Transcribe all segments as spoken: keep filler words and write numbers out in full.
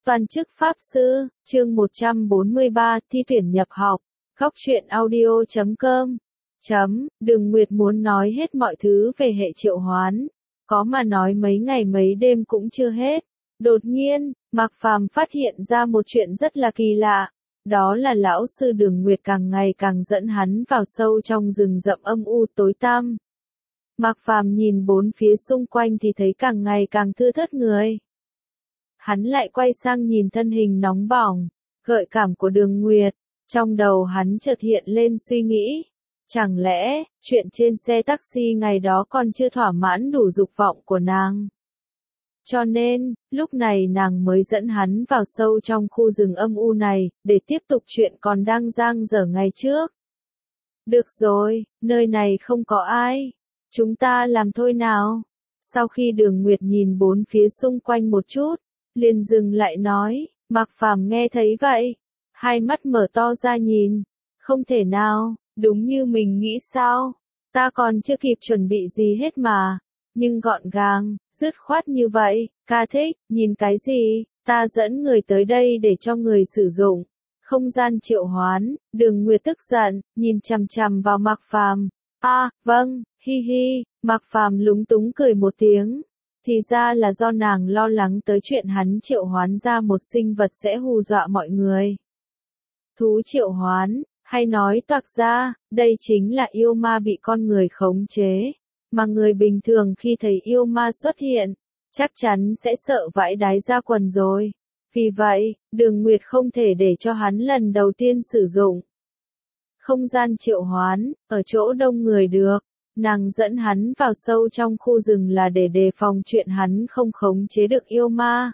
Toàn chức Pháp Sư, chương một trăm bốn mươi ba, thi tuyển nhập học, góc truyện audio chấm com. Chấm, Đường Nguyệt muốn nói hết mọi thứ về hệ triệu hoán, có mà nói mấy ngày mấy đêm cũng chưa hết. Đột nhiên, Mạc Phàm phát hiện ra một chuyện rất là kỳ lạ, đó là lão sư Đường Nguyệt càng ngày càng dẫn hắn vào sâu trong rừng rậm âm u tối tăm. Mạc Phàm nhìn bốn phía xung quanh thì thấy càng ngày càng thưa thớt người. Hắn lại quay sang nhìn thân hình nóng bỏng, gợi cảm của Đường Nguyệt, trong đầu hắn chợt hiện lên suy nghĩ, chẳng lẽ, chuyện trên xe taxi ngày đó còn chưa thỏa mãn đủ dục vọng của nàng. Cho nên, lúc này nàng mới dẫn hắn vào sâu trong khu rừng âm u này, để tiếp tục chuyện còn đang dang dở ngày trước. Được rồi, nơi này không có ai. Chúng ta làm thôi nào. Sau khi Đường Nguyệt nhìn bốn phía xung quanh một chút, liền dừng lại nói, Mạc Phàm nghe thấy vậy, hai mắt mở to ra nhìn, không thể nào, đúng như mình nghĩ sao, ta còn chưa kịp chuẩn bị gì hết mà, nhưng gọn gàng, dứt khoát như vậy, ca thích, nhìn cái gì, ta dẫn người tới đây để cho người sử dụng, không gian triệu hoán. Đường Nguyệt tức giận, nhìn chằm chằm vào Mạc Phàm, a, à, vâng, hi hi, Mạc Phàm lúng túng cười một tiếng. Thì ra là do nàng lo lắng tới chuyện hắn triệu hoán ra một sinh vật sẽ hù dọa mọi người. Thú triệu hoán, hay nói toạc ra, đây chính là yêu ma bị con người khống chế, mà người bình thường khi thấy yêu ma xuất hiện, chắc chắn sẽ sợ vãi đái ra quần rồi. Vì vậy, Đường Nguyệt không thể để cho hắn lần đầu tiên sử dụng không gian triệu hoán, ở chỗ đông người được. Nàng dẫn hắn vào sâu trong khu rừng là để đề phòng chuyện hắn không khống chế được yêu ma.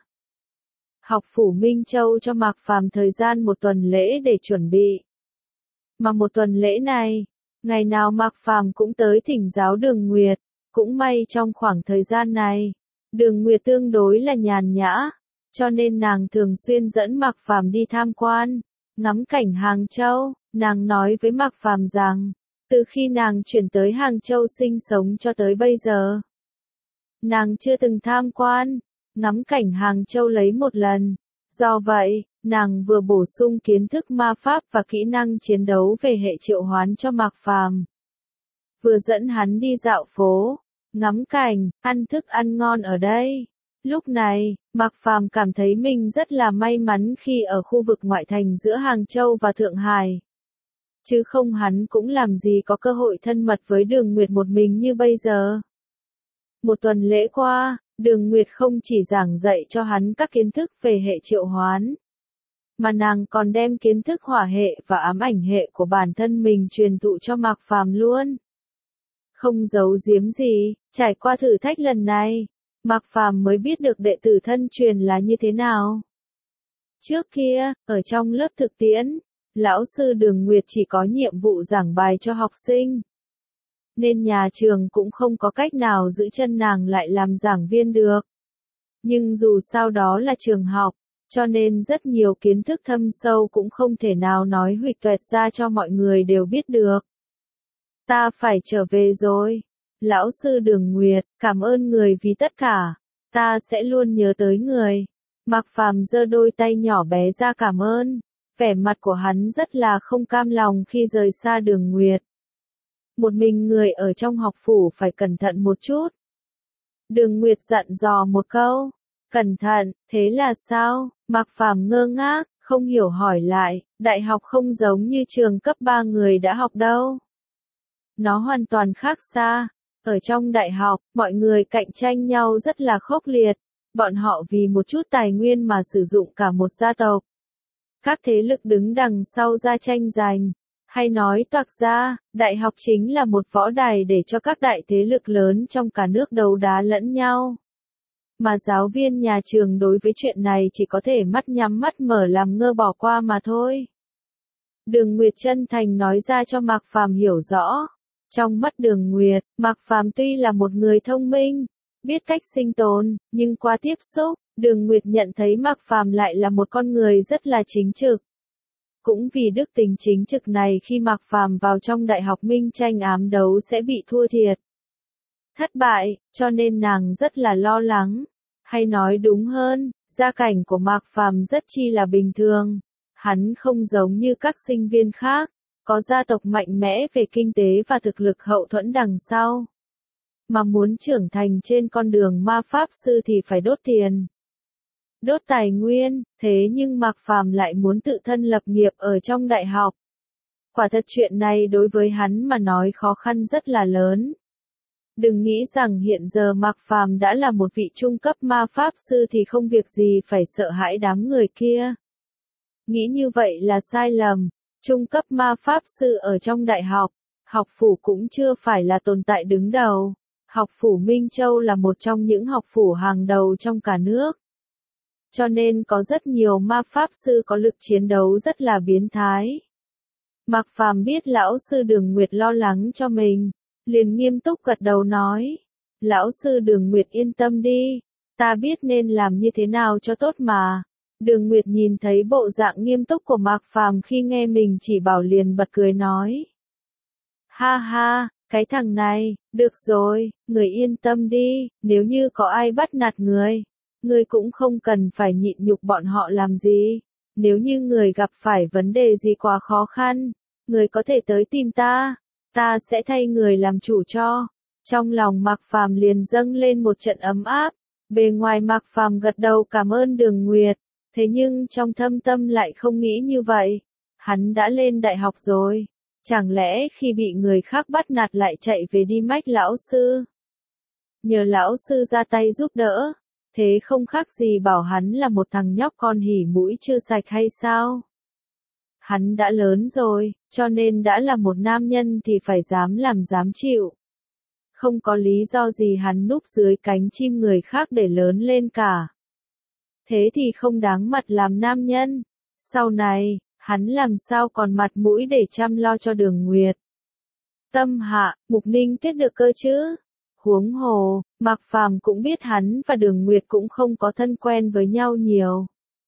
Học phủ Minh Châu cho Mạc Phàm thời gian một tuần lễ để chuẩn bị. Mà một tuần lễ này, ngày nào Mạc Phàm cũng tới thỉnh giáo Đường Nguyệt, cũng may trong khoảng thời gian này, Đường Nguyệt tương đối là nhàn nhã, cho nên nàng thường xuyên dẫn Mạc Phàm đi tham quan, ngắm cảnh Hàng Châu. Nàng nói với Mạc Phàm rằng, từ khi nàng chuyển tới Hàng Châu sinh sống cho tới bây giờ, nàng chưa từng tham quan, ngắm cảnh Hàng Châu lấy một lần. Do vậy, nàng vừa bổ sung kiến thức ma pháp và kỹ năng chiến đấu về hệ triệu hoán cho Mạc Phàm, vừa dẫn hắn đi dạo phố, ngắm cảnh, ăn thức ăn ngon ở đây. Lúc này, Mạc Phàm cảm thấy mình rất là may mắn khi ở khu vực ngoại thành giữa Hàng Châu và Thượng Hải. Chứ không hắn cũng làm gì có cơ hội thân mật với Đường Nguyệt một mình như bây giờ. Một tuần lễ qua, Đường Nguyệt không chỉ giảng dạy cho hắn các kiến thức về hệ triệu hoán, mà nàng còn đem kiến thức hỏa hệ và ám ảnh hệ của bản thân mình truyền thụ cho Mạc Phàm luôn. Không giấu giếm gì, trải qua thử thách lần này, Mạc Phàm mới biết được đệ tử thân truyền là như thế nào. Trước kia, ở trong lớp thực tiễn, lão sư Đường Nguyệt chỉ có nhiệm vụ giảng bài cho học sinh, nên nhà trường cũng không có cách nào giữ chân nàng lại làm giảng viên được. Nhưng dù sao đó là trường học, cho nên rất nhiều kiến thức thâm sâu cũng không thể nào nói huỵch toẹt ra cho mọi người đều biết được. Ta phải trở về rồi. Lão sư Đường Nguyệt, cảm ơn người vì tất cả. Ta sẽ luôn nhớ tới người. Mạc Phàm giơ đôi tay nhỏ bé ra cảm ơn. Vẻ mặt của hắn rất là không cam lòng khi rời xa Đường Nguyệt. Một mình người ở trong học phủ phải cẩn thận một chút. Đường Nguyệt dặn dò một câu. Cẩn thận, thế là sao? Mạc Phàm ngơ ngác, không hiểu hỏi lại, đại học không giống như trường cấp ba người đã học đâu. Nó hoàn toàn khác xa. Ở trong đại học, mọi người cạnh tranh nhau rất là khốc liệt. Bọn họ vì một chút tài nguyên mà sử dụng cả một gia tộc. Các thế lực đứng đằng sau ra tranh giành. Hay nói toạc ra, đại học chính là một võ đài để cho các đại thế lực lớn trong cả nước đấu đá lẫn nhau. Mà giáo viên nhà trường đối với chuyện này chỉ có thể mắt nhắm mắt mở làm ngơ bỏ qua mà thôi. Đường Nguyệt chân thành nói ra cho Mạc Phàm hiểu rõ. Trong mắt Đường Nguyệt, Mạc Phàm tuy là một người thông minh, biết cách sinh tồn, nhưng qua tiếp xúc, Đường Nguyệt nhận thấy Mạc Phàm lại là một con người rất là chính trực. Cũng vì đức tính chính trực này khi Mạc Phàm vào trong đại học minh tranh ám đấu sẽ bị thua thiệt, thất bại, cho nên nàng rất là lo lắng. Hay nói đúng hơn, Gia cảnh của Mạc Phàm rất chi là bình thường. Hắn không giống như các sinh viên khác, có gia tộc mạnh mẽ về kinh tế và thực lực hậu thuẫn đằng sau. Mà muốn trưởng thành trên con đường ma pháp sư thì phải đốt tiền, đốt tài nguyên, thế nhưng Mạc Phàm lại muốn tự thân lập nghiệp ở trong đại học. Quả thật chuyện này đối với hắn mà nói khó khăn rất là lớn. Đừng nghĩ rằng hiện giờ Mạc Phàm đã là một vị trung cấp ma pháp sư thì không việc gì phải sợ hãi đám người kia. Nghĩ như vậy là sai lầm, trung cấp ma pháp sư ở trong đại học, học phủ cũng chưa phải là tồn tại đứng đầu. Học phủ Minh Châu là một trong những học phủ hàng đầu trong cả nước. Cho nên có rất nhiều ma pháp sư có lực chiến đấu rất là biến thái. Mạc Phàm biết lão sư Đường Nguyệt lo lắng cho mình, liền nghiêm túc gật đầu nói. Lão sư Đường Nguyệt yên tâm đi, ta biết nên làm như thế nào cho tốt mà. Đường Nguyệt nhìn thấy bộ dạng nghiêm túc của Mạc Phàm khi nghe mình chỉ bảo liền bật cười nói. Ha ha, cái thằng này, được rồi, người yên tâm đi, nếu như có ai bắt nạt người, người cũng không cần phải nhịn nhục bọn họ làm gì. Nếu như người gặp phải vấn đề gì quá khó khăn, người có thể tới tìm ta, ta sẽ thay người làm chủ cho. Trong lòng Mạc Phàm liền dâng lên một trận ấm áp, bề ngoài Mạc Phàm gật đầu cảm ơn Đường Nguyệt, thế nhưng trong thâm tâm lại không nghĩ như vậy. Hắn đã lên đại học rồi, chẳng lẽ khi bị người khác bắt nạt lại chạy về đi mách lão sư? Nhờ lão sư ra tay giúp đỡ, thế không khác gì bảo hắn là một thằng nhóc con hỉ mũi chưa sạch hay sao? Hắn đã lớn rồi, cho nên đã là một nam nhân thì phải dám làm dám chịu. Không có lý do gì hắn núp dưới cánh chim người khác để lớn lên cả. Thế thì không đáng mặt làm nam nhân. Sau này, hắn làm sao còn mặt mũi để chăm lo cho Đường Nguyệt. Tâm hạ, Mục Ninh Tuyết được cơ chứ? Huống hồ, Mạc Phàm cũng biết hắn và Đường Nguyệt cũng không có thân quen với nhau nhiều.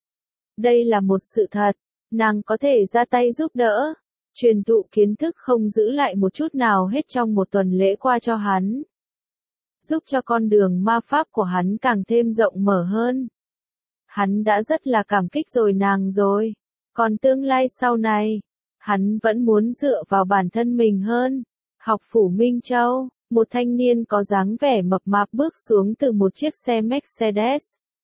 Đây là một sự thật, nàng có thể ra tay giúp đỡ, truyền thụ kiến thức không giữ lại một chút nào hết trong một tuần lễ qua cho hắn. Giúp cho con đường ma pháp của hắn càng thêm rộng mở hơn. Hắn đã rất là cảm kích rồi nàng rồi, còn tương lai sau này, hắn vẫn muốn dựa vào bản thân mình hơn. Học phủ Minh Châu, một thanh niên có dáng vẻ mập mạp bước xuống từ một chiếc xe Mercedes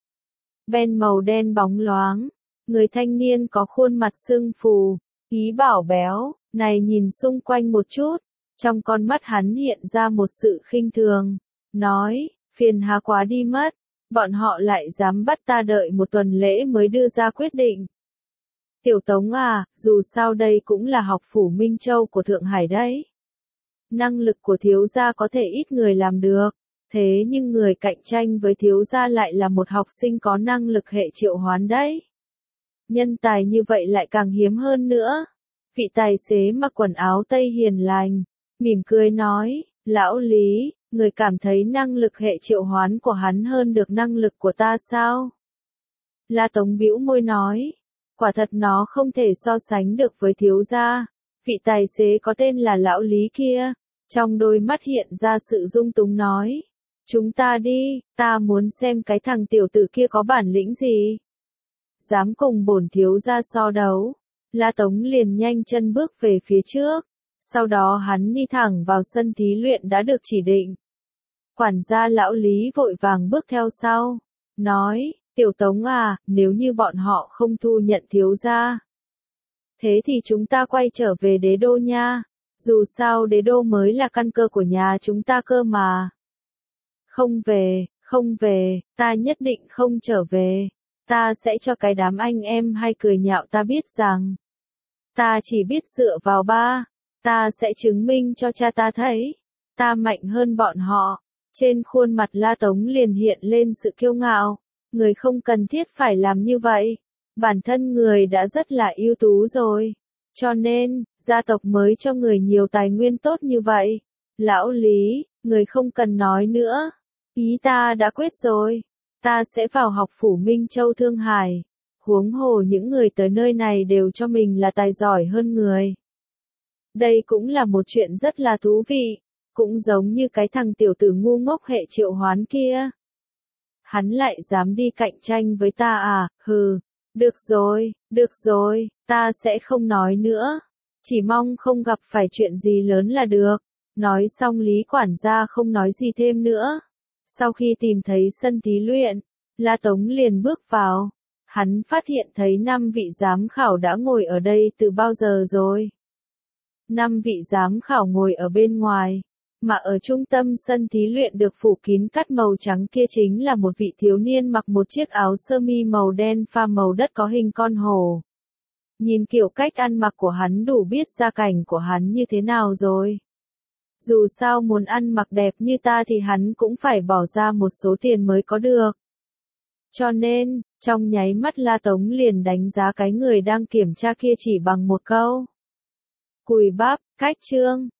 Ben màu đen bóng loáng. Người thanh niên có khuôn mặt sưng phù, ý bảo béo, này nhìn xung quanh một chút, trong con mắt hắn hiện ra một sự khinh thường, nói, phiền hà quá đi mất, bọn họ lại dám bắt ta đợi một tuần lễ mới đưa ra quyết định. Tiểu Tống à, dù sao đây cũng là học phủ Minh Châu của Thượng Hải đấy. Năng lực của thiếu gia có thể ít người làm được, thế nhưng người cạnh tranh với thiếu gia lại là một học sinh có năng lực hệ triệu hoán đấy. Nhân tài như vậy lại càng hiếm hơn nữa. Vị tài xế mặc quần áo tây hiền lành, mỉm cười nói, lão Lý, người cảm thấy năng lực hệ triệu hoán của hắn hơn được năng lực của ta sao? La Tống bĩu môi nói, quả thật nó không thể so sánh được với thiếu gia. Vị tài xế có tên là lão Lý kia, trong đôi mắt hiện ra sự dung túng nói, chúng ta đi, ta muốn xem cái thằng tiểu tử kia có bản lĩnh gì. Dám cùng bổn thiếu gia so đấu. La Tống liền nhanh chân bước về phía trước, sau đó hắn đi thẳng vào sân thí luyện đã được chỉ định. Quản gia lão Lý vội vàng bước theo sau, nói, Tiểu Tống à, nếu như bọn họ không thu nhận thiếu gia, thế thì chúng ta quay trở về đế đô nha, dù sao đế đô mới là căn cơ của nhà chúng ta cơ mà. Không về, không về, ta nhất định không trở về. Ta sẽ cho cái đám anh em hay cười nhạo ta biết rằng, ta chỉ biết dựa vào ba, ta sẽ chứng minh cho cha ta thấy, ta mạnh hơn bọn họ. Trên khuôn mặt La Tống liền hiện lên sự kiêu ngạo, người không cần thiết phải làm như vậy, bản thân người đã rất là ưu tú rồi, cho nên, gia tộc mới cho người nhiều tài nguyên tốt như vậy. Lão Lý, người không cần nói nữa, ý ta đã quyết rồi. Ta sẽ vào học phủ Minh Châu Thương Hải. Huống hồ những người tới nơi này đều cho mình là tài giỏi hơn người. Đây cũng là một chuyện rất là thú vị, cũng giống như cái thằng tiểu tử ngu ngốc hệ triệu hoán kia. Hắn lại dám đi cạnh tranh với ta à, hừ. Được rồi, được rồi, ta sẽ không nói nữa. Chỉ mong không gặp phải chuyện gì lớn là được. Nói xong Lý quản gia không nói gì thêm nữa. Sau khi tìm thấy sân thí luyện, La Tống liền bước vào. Hắn phát hiện thấy năm vị giám khảo đã ngồi ở đây từ bao giờ rồi. Năm vị giám khảo ngồi ở bên ngoài, mà ở trung tâm sân thí luyện được phủ kín cát màu trắng kia chính là một vị thiếu niên mặc một chiếc áo sơ mi màu đen pha màu đất có hình con hổ. Nhìn kiểu cách ăn mặc của hắn đủ biết gia cảnh của hắn như thế nào rồi. Dù sao muốn ăn mặc đẹp như ta thì hắn cũng phải bỏ ra một số tiền mới có được. Cho nên, trong nháy mắt La Tống liền đánh giá cái người đang kiểm tra kia chỉ bằng một câu. Cùi bắp, cách trương.